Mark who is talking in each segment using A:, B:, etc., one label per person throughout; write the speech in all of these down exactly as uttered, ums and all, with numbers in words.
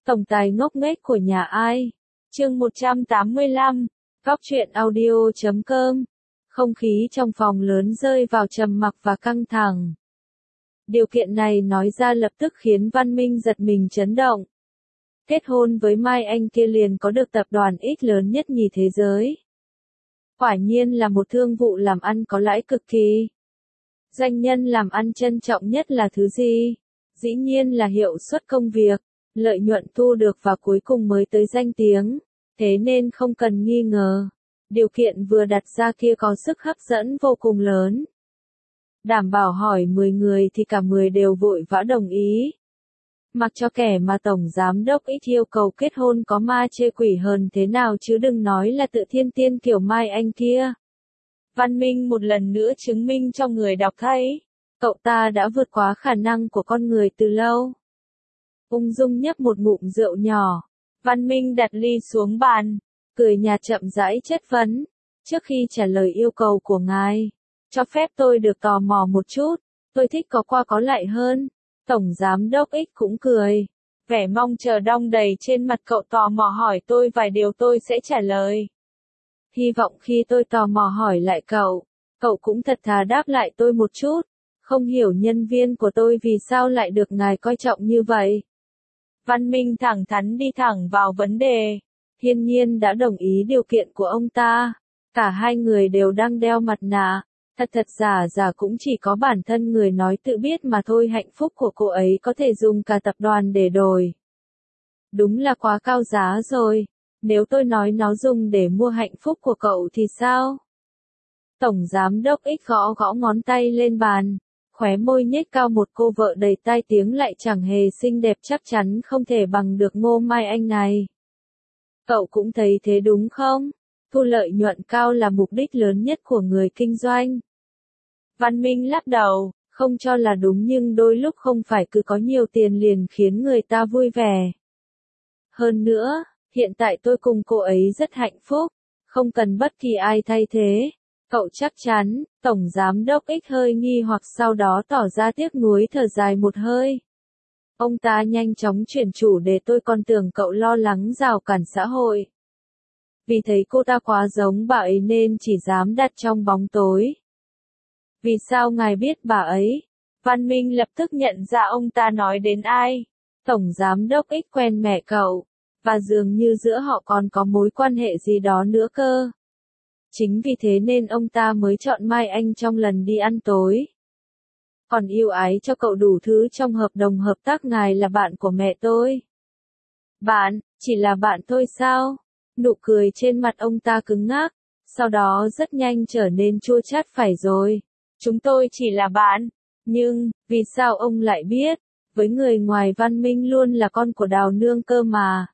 A: Tổng tài ngốc nghếch của nhà ai? Chương một trăm tám mươi lăm, Góc truyện audio chấm com. Không khí trong phòng lớn rơi vào trầm mặc và căng thẳng. Điều kiện này nói ra lập tức khiến Văn Minh giật mình chấn động. Kết hôn với Mai Anh kia liền có được tập đoàn X lớn nhất nhì thế giới. Quả nhiên là một thương vụ làm ăn có lãi cực kỳ. Doanh nhân làm ăn trân trọng nhất là thứ gì? Dĩ nhiên là hiệu suất công việc, lợi nhuận thu được và cuối cùng mới tới danh tiếng. Thế nên không cần nghi ngờ, điều kiện vừa đặt ra kia có sức hấp dẫn vô cùng lớn. Đảm bảo hỏi mười người thì cả mười đều vội vã đồng ý. Mặc cho kẻ mà Tổng Giám đốc X yêu cầu kết hôn có ma chê quỷ hờn thế nào chứ đừng nói là tự thiên tiên kiểu Mai Anh kia. Văn Minh một lần nữa chứng minh cho người đọc thấy, cậu ta đã vượt quá khả năng của con người từ lâu. Ung dung nhấp một ngụm rượu nhỏ, Văn Minh đặt ly xuống bàn, cười nhạt chậm rãi chất vấn. Trước khi trả lời yêu cầu của ngài, cho phép tôi được tò mò một chút, tôi thích có qua có lại hơn. Tổng Giám đốc X cũng cười, vẻ mong chờ đong đầy trên mặt cậu tò mò hỏi tôi vài điều tôi sẽ trả lời. Hy vọng khi tôi tò mò hỏi lại cậu, cậu cũng thật thà đáp lại tôi một chút, không hiểu nhân viên của tôi vì sao lại được ngài coi trọng như vậy. Văn Minh thẳng thắn đi thẳng vào vấn đề, hiển nhiên đã đồng ý điều kiện của ông ta, cả hai người đều đang đeo mặt nạ, thật thật giả giả cũng chỉ có bản thân người nói tự biết mà thôi. Hạnh phúc của cô ấy có thể dùng cả tập đoàn để đổi. Đúng là quá cao giá rồi, nếu tôi nói nó dùng để mua hạnh phúc của cậu thì sao? Tổng Giám đốc X gõ gõ ngón tay lên bàn, khóe môi nhếch cao một cô vợ đầy tai tiếng lại chẳng hề xinh đẹp chắc chắn không thể bằng được Ngô Mai Anh này. Cậu cũng thấy thế đúng không? Thu lợi nhuận cao là mục đích lớn nhất của người kinh doanh. Văn Minh lắc đầu, không cho là đúng nhưng đôi lúc không phải cứ có nhiều tiền liền khiến người ta vui vẻ. Hơn nữa, hiện tại tôi cùng cô ấy rất hạnh phúc, không cần bất kỳ ai thay thế. Cậu chắc chắn? Tổng Giám đốc X hơi nghi hoặc sau đó tỏ ra tiếc nuối thở dài một hơi. Ông ta nhanh chóng chuyển chủ đề, tôi còn tưởng cậu lo lắng rào cản xã hội. Vì thấy cô ta quá giống bà ấy nên chỉ dám đặt trong bóng tối. Vì sao ngài biết bà ấy? Văn Minh lập tức nhận ra ông ta nói đến ai. Tổng Giám đốc X quen mẹ cậu, và dường như giữa họ còn có mối quan hệ gì đó nữa cơ. Chính vì thế nên ông ta mới chọn Mai Anh trong lần đi ăn tối. Còn yêu ái cho cậu đủ thứ trong hợp đồng hợp tác. Ngài là bạn của mẹ tôi. Bạn, chỉ là bạn thôi sao? Nụ cười trên mặt ông ta cứng ngắc, sau đó rất nhanh trở nên chua chát. Phải rồi, chúng tôi chỉ là bạn. Nhưng, vì sao ông lại biết? Với người ngoài Văn Minh luôn là con của Đào Nương cơ mà.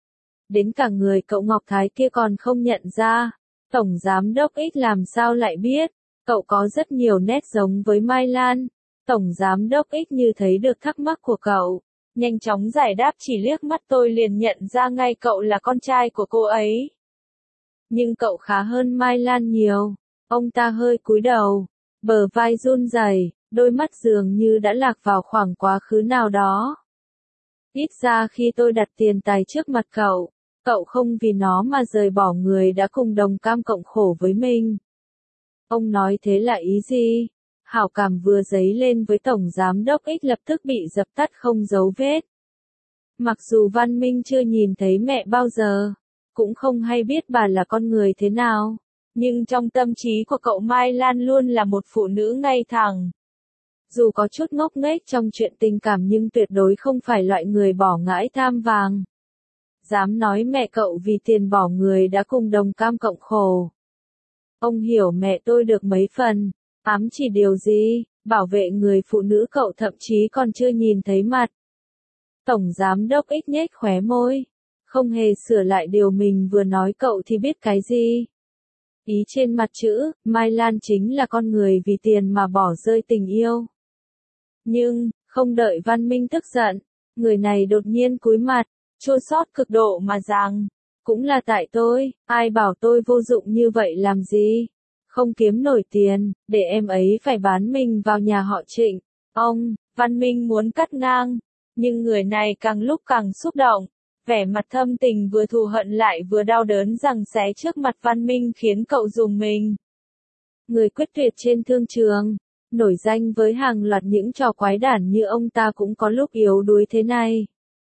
A: Đến cả người cậu Ngọc Thái kia còn không nhận ra. Tổng Giám đốc X làm sao lại biết? Cậu có rất nhiều nét giống với Mai Lan. Tổng Giám đốc X như thấy được thắc mắc của cậu, nhanh chóng giải đáp, chỉ liếc mắt tôi liền nhận ra ngay cậu là con trai của cô ấy. Nhưng cậu khá hơn Mai Lan nhiều. Ông ta hơi cúi đầu, bờ vai run rẩy, đôi mắt dường như đã lạc vào khoảng quá khứ nào đó. Ít ra khi tôi đặt tiền tài trước mặt cậu, cậu không vì nó mà rời bỏ người đã cùng đồng cam cộng khổ với mình. Ông nói thế là ý gì? Hảo cảm vừa dấy lên với Tổng Giám đốc X lập tức bị dập tắt không dấu vết. Mặc dù Văn Minh chưa nhìn thấy mẹ bao giờ, cũng không hay biết bà là con người thế nào, nhưng trong tâm trí của cậu Mai Lan luôn là một phụ nữ ngay thẳng. Dù có chút ngốc nghếch trong chuyện tình cảm nhưng tuyệt đối không phải loại người bỏ ngãi tham vàng. Dám nói mẹ cậu vì tiền bỏ người đã cùng đồng cam cộng khổ. Ông hiểu mẹ tôi được mấy phần, ám chỉ điều gì? Bảo vệ người phụ nữ cậu thậm chí còn chưa nhìn thấy mặt. Tổng Giám đốc X nhếch khóe môi, không hề sửa lại điều mình vừa nói. Cậu thì biết cái gì? Ý trên mặt chữ, Mai Lan chính là con người vì tiền mà bỏ rơi tình yêu. Nhưng, không đợi Văn Minh tức giận, người này đột nhiên cúi mặt, chua xót cực độ mà rằng, cũng là tại tôi, ai bảo tôi vô dụng như vậy làm gì? Không kiếm nổi tiền, để em ấy phải bán mình vào nhà họ Trịnh. Ông, Văn Minh muốn cắt ngang, nhưng người này càng lúc càng xúc động, Vẻ mặt thâm tình vừa thù hận lại vừa đau đớn giằng xé trước mặt Văn Minh khiến cậu rùng mình. Người quyết tuyệt trên thương trường, nổi danh với hàng loạt những trò quái đản như ông ta cũng có lúc yếu đuối thế này.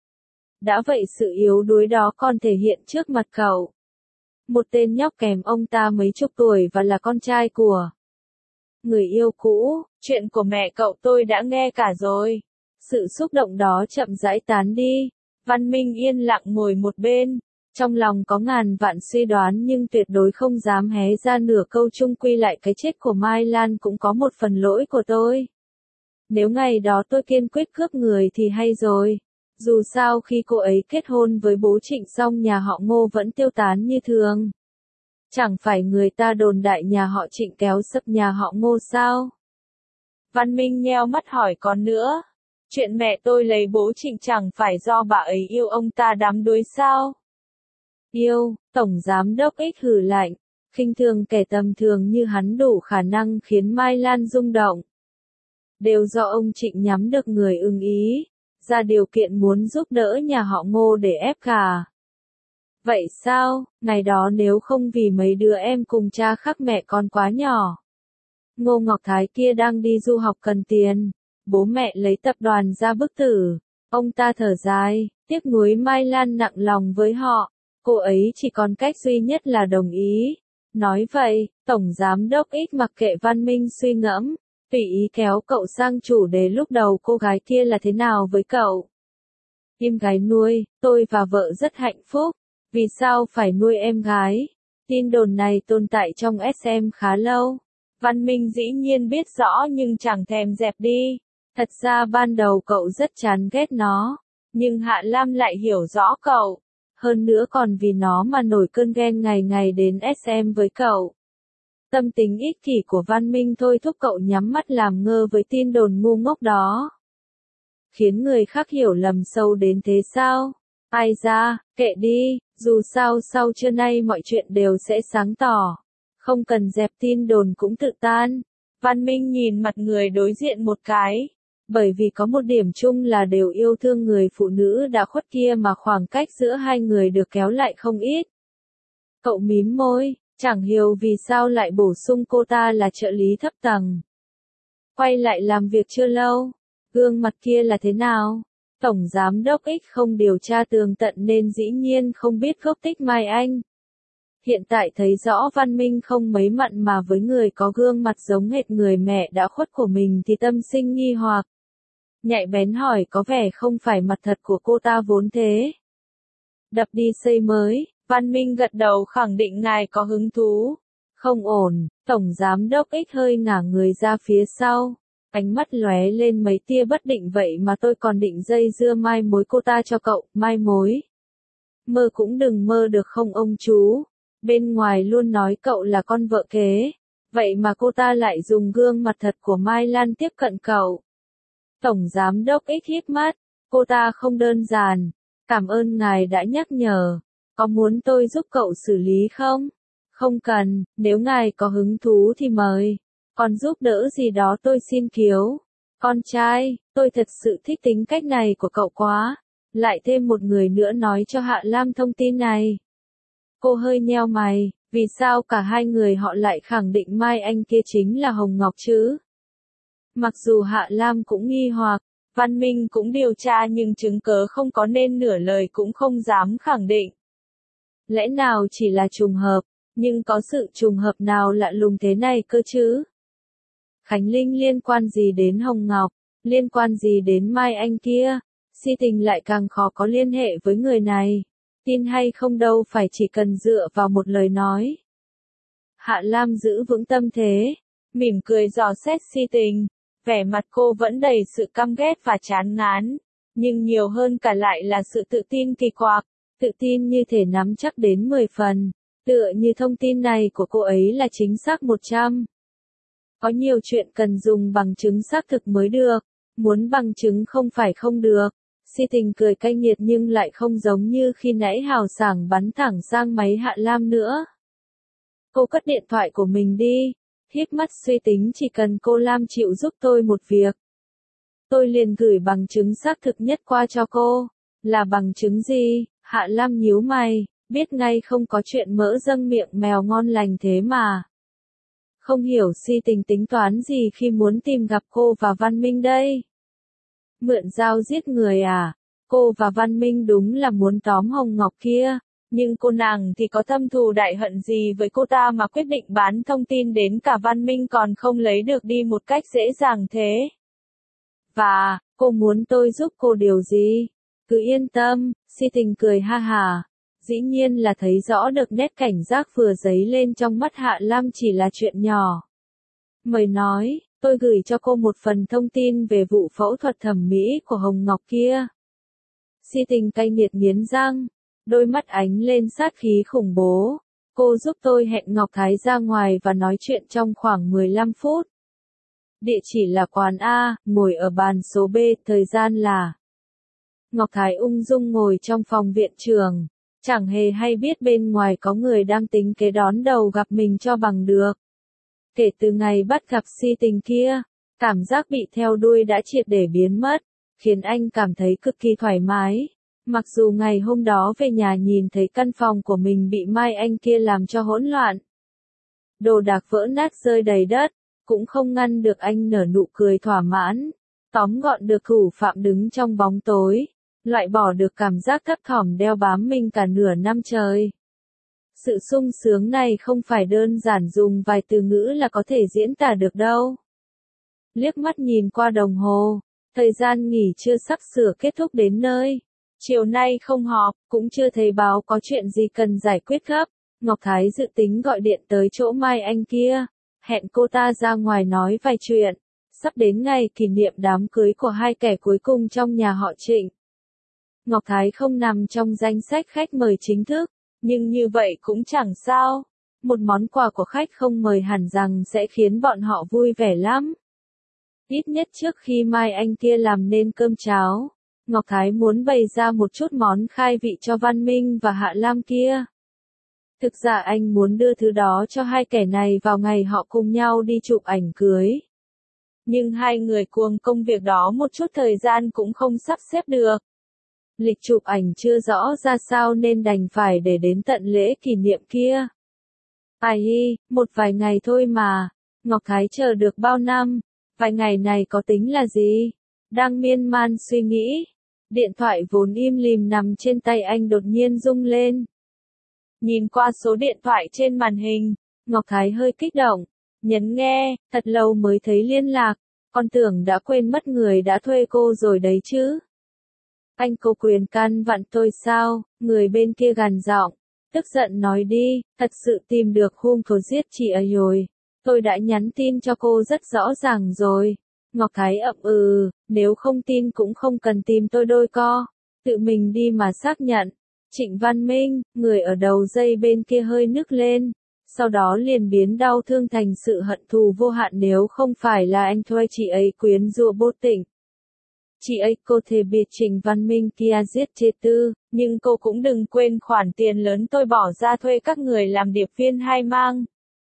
A: Đã vậy sự yếu đuối đó còn thể hiện trước mặt cậu. Một tên nhóc kém ông ta mấy chục tuổi và là con trai của người yêu cũ, chuyện của mẹ cậu tôi đã nghe cả rồi. Sự xúc động đó chậm rãi tán đi, Văn Minh yên lặng ngồi một bên, trong lòng có ngàn vạn suy đoán nhưng tuyệt đối không dám hé ra nửa câu, chung quy lại cái chết của Mai Lan cũng có một phần lỗi của tôi. Nếu ngày đó tôi kiên quyết cướp người thì hay rồi. Dù sao khi cô ấy kết hôn với bố Trịnh xong nhà họ Ngô vẫn tiêu tán như thường. Chẳng phải người ta đồn đại nhà họ Trịnh kéo sập nhà họ Ngô sao? Văn Minh nheo mắt hỏi còn nữa. Chuyện mẹ tôi lấy bố Trịnh chẳng phải do bà ấy yêu ông ta đắm đuối sao? Yêu, Tổng Giám Đốc X hừ lạnh, khinh thường kẻ tầm thường như hắn đủ khả năng khiến Mai Lan rung động. Đều do ông Trịnh nhắm được người ưng ý, ra điều kiện muốn giúp đỡ nhà họ Ngô để ép gả. Vậy sao, ngày đó nếu không vì mấy đứa em cùng cha khác mẹ con quá nhỏ. Ngô Ngọc Thái kia đang đi du học cần tiền, bố mẹ lấy tập đoàn ra bức tử. Ông ta thở dài, tiếc nuối Mai Lan nặng lòng với họ, cô ấy chỉ còn cách duy nhất là đồng ý. Nói vậy, Tổng Giám Đốc X mặc kệ Văn Minh suy ngẫm, tùy ý kéo cậu sang chủ đề lúc đầu cô gái kia là thế nào với cậu. Em gái nuôi, tôi và vợ rất hạnh phúc, vì sao phải nuôi em gái? Tin đồn này tồn tại trong ét em khá lâu. Văn Minh dĩ nhiên biết rõ nhưng chẳng thèm dẹp đi. Thật ra ban đầu cậu rất chán ghét nó, nhưng Hạ Lam lại hiểu rõ cậu. Hơn nữa còn vì nó mà nổi cơn ghen ngày ngày đến ét em với cậu. Tâm tính ích kỷ của Văn Minh thôi thúc cậu nhắm mắt làm ngơ với tin đồn ngu ngốc đó. Khiến người khác hiểu lầm sâu đến thế sao? Ai ra, kệ đi, dù sao sau trưa nay mọi chuyện đều sẽ sáng tỏ. Không cần dẹp tin đồn cũng tự tan. Văn Minh nhìn mặt người đối diện một cái. Bởi vì có một điểm chung là đều yêu thương người phụ nữ đã khuất kia mà khoảng cách giữa hai người được kéo lại không ít. Cậu mím môi, chẳng hiểu vì sao lại bổ sung cô ta là trợ lý thấp tầng. Quay lại làm việc chưa lâu, gương mặt kia là thế nào? Tổng Giám Đốc X không điều tra tường tận nên dĩ nhiên không biết gốc tích Mai Anh. Hiện tại thấy rõ Văn Minh không mấy mặn mà với người có gương mặt giống hệt người mẹ đã khuất của mình thì tâm sinh nghi hoặc. Nhạy bén hỏi có vẻ không phải mặt thật của cô ta vốn thế. Đập đi xây mới, Văn Minh gật đầu khẳng định ngài có hứng thú. Không ổn, Tổng Giám Đốc X hơi ngả người ra phía sau. Ánh mắt lóe lên mấy tia bất định, vậy mà tôi còn định dây dưa mai mối cô ta cho cậu, mai mối. Mơ cũng đừng mơ được không ông chú. Bên ngoài luôn nói cậu là con vợ kế. Vậy mà cô ta lại dùng gương mặt thật của Mai Lan tiếp cận cậu. Tổng Giám Đốc X híp mắt, cô ta không đơn giản. Cảm ơn ngài đã nhắc nhở. Có muốn tôi giúp cậu xử lý không? Không cần, nếu ngài có hứng thú thì mời. Còn giúp đỡ gì đó tôi xin kiếu. Con trai, tôi thật sự thích tính cách này của cậu quá. Lại thêm một người nữa nói cho Hạ Lam thông tin này. Cô hơi nheo mày, vì sao cả hai người họ lại khẳng định Mai Anh kia chính là Hồng Ngọc chứ? Mặc dù Hạ Lam cũng nghi hoặc, Văn Minh cũng điều tra nhưng chứng cớ không có nên nửa lời cũng không dám khẳng định. Lẽ nào chỉ là trùng hợp, nhưng có sự trùng hợp nào lạ lùng thế này cơ chứ? Khánh Linh liên quan gì đến Hồng Ngọc, liên quan gì đến Mai Anh kia? Si Tình lại càng khó có liên hệ với người này. Tin hay không đâu phải chỉ cần dựa vào một lời nói. Hạ Lam giữ vững tâm thế, mỉm cười dò xét Si Tình, vẻ mặt cô vẫn đầy sự căm ghét và chán ngán, nhưng nhiều hơn cả lại là sự tự tin kỳ quặc, tự tin như thể nắm chắc đến mười phần, tựa như thông tin này của cô ấy là chính xác một trăm. Có nhiều chuyện cần dùng bằng chứng xác thực mới được, muốn bằng chứng không phải không được. Si Tình cười cay nghiệt nhưng lại không giống như khi nãy hào sảng bắn thẳng sang máy Hạ Lam nữa. Cô cất điện thoại của mình đi, híp mắt suy tính chỉ cần cô Lam chịu giúp tôi một việc. Tôi liền gửi bằng chứng xác thực nhất qua cho cô. Là bằng chứng gì? Hạ Lam nhíu mày, biết ngay không có chuyện mỡ dâng miệng mèo ngon lành thế mà. Không hiểu Si Tình tính toán gì khi muốn tìm gặp cô và Văn Minh đây. Mượn dao giết người à? Cô và Văn Minh đúng là muốn tóm Hồng Ngọc kia. Nhưng cô nàng thì có thâm thù đại hận gì với cô ta mà quyết định bán thông tin đến cả Văn Minh còn không lấy được đi một cách dễ dàng thế. Và, cô muốn tôi giúp cô điều gì? Cứ yên tâm, Si Tình cười ha hà. Dĩ nhiên là thấy rõ được nét cảnh giác vừa dấy lên trong mắt Hạ Lam chỉ là chuyện nhỏ. Mời nói, tôi gửi cho cô một phần thông tin về vụ phẫu thuật thẩm mỹ của Hồng Ngọc kia. Si Tình cay nghiệt nghiến răng, đôi mắt ánh lên sát khí khủng bố. Cô giúp tôi hẹn Ngọc Thái ra ngoài và nói chuyện trong khoảng mười lăm phút. Địa chỉ là quán A, ngồi ở bàn số B, thời gian là... Ngọc Thái ung dung ngồi trong phòng viện trưởng, chẳng hề hay biết bên ngoài có người đang tính kế đón đầu gặp mình cho bằng được. Kể từ ngày bắt gặp Si Tình kia, cảm giác bị theo đuôi đã triệt để biến mất, khiến anh cảm thấy cực kỳ thoải mái. Mặc dù ngày hôm đó về nhà nhìn thấy căn phòng của mình bị Mai Anh kia làm cho hỗn loạn. Đồ đạc vỡ nát rơi đầy đất, cũng không ngăn được anh nở nụ cười thỏa mãn. Tóm gọn được thủ phạm đứng trong bóng tối, loại bỏ được cảm giác thấp thỏm đeo bám mình cả nửa năm trời. Sự sung sướng này không phải đơn giản dùng vài từ ngữ là có thể diễn tả được đâu. Liếc mắt nhìn qua đồng hồ, thời gian nghỉ trưa sắp sửa kết thúc đến nơi. Chiều nay không họp, cũng chưa thấy báo có chuyện gì cần giải quyết gấp. Ngọc Thái dự tính gọi điện tới chỗ Mai Anh kia, hẹn cô ta ra ngoài nói vài chuyện. Sắp đến ngày kỷ niệm đám cưới của hai kẻ cuối cùng trong nhà họ Trịnh. Ngọc Thái không nằm trong danh sách khách mời chính thức, nhưng như vậy cũng chẳng sao. Một món quà của khách không mời hẳn rằng sẽ khiến bọn họ vui vẻ lắm. Ít nhất trước khi Mai Anh kia làm nên cơm cháo, Ngọc Thái muốn bày ra một chút món khai vị cho Văn Minh và Hạ Lam kia. Thực ra anh muốn đưa thứ đó cho hai kẻ này vào ngày họ cùng nhau đi chụp ảnh cưới. Nhưng hai người cuồng công việc đó một chút thời gian cũng không sắp xếp được. Lịch chụp ảnh chưa rõ ra sao nên đành phải để đến tận lễ kỷ niệm kia. Ai hi, một vài ngày thôi mà. Ngọc Thái chờ được bao năm, vài ngày này có tính là gì? Đang miên man suy nghĩ. Điện thoại vốn im lìm nằm trên tay anh đột nhiên rung lên. Nhìn qua số điện thoại trên màn hình, Ngọc Thái hơi kích động. Nhấn nghe, thật lâu mới thấy liên lạc. Con tưởng đã quên mất người đã thuê cô rồi đấy chứ. Anh có quyền can vặn tôi sao? Người bên kia gằn giọng, tức giận nói đi, thật sự tìm được hung thủ giết chị ấy rồi. Tôi đã nhắn tin cho cô rất rõ ràng rồi. Ngọc Thái ậm ừ, nếu không tin cũng không cần tìm tôi đôi co. Tự mình đi mà xác nhận. Trịnh Văn Minh, người ở đầu dây bên kia hơi nức lên. Sau đó liền biến đau thương thành sự hận thù vô hạn nếu không phải là anh thuê chị ấy quyến rũ vô tình. Chị ấy có thể biết Trịnh Văn Minh kia giết Chế Tư, nhưng cô cũng đừng quên khoản tiền lớn tôi bỏ ra thuê các người làm điệp viên hai mang.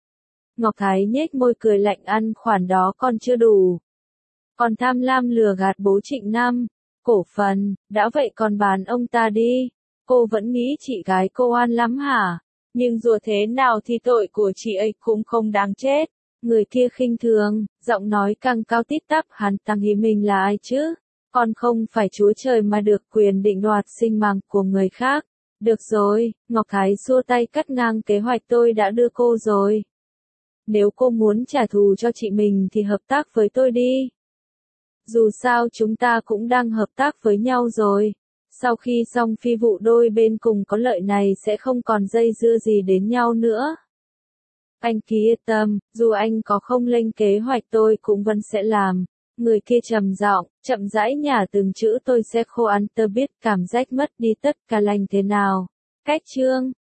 A: Ngọc Thái nhếch môi cười lạnh, ăn khoản đó còn chưa đủ. Còn tham lam lừa gạt bố Trịnh Nam, cổ phần, đã vậy còn bán ông ta đi. Cô vẫn nghĩ chị gái cô oan lắm hả? Nhưng dù thế nào thì tội của chị ấy cũng không đáng chết. Người kia khinh thường, giọng nói càng cao tít tắp, hắn Tăng Hy mình là ai chứ? Còn không phải Chúa Trời mà được quyền định đoạt sinh mạng của người khác. Được rồi, Ngọc Thái xua tay cắt ngang kế hoạch tôi đã đưa cô rồi. Nếu cô muốn trả thù cho chị mình thì hợp tác với tôi đi. Dù sao chúng ta cũng đang hợp tác với nhau rồi. Sau khi xong phi vụ đôi bên cùng có lợi này sẽ không còn dây dưa gì đến nhau nữa. Anh cứ yên tâm, dù anh có không lên kế hoạch tôi cũng vẫn sẽ làm. Người kia trầm giọng, chậm rãi nhả từng chữ tôi sẽ khô ăn tơ biết cảm giác mất đi tất cả lành thế nào. Cách chương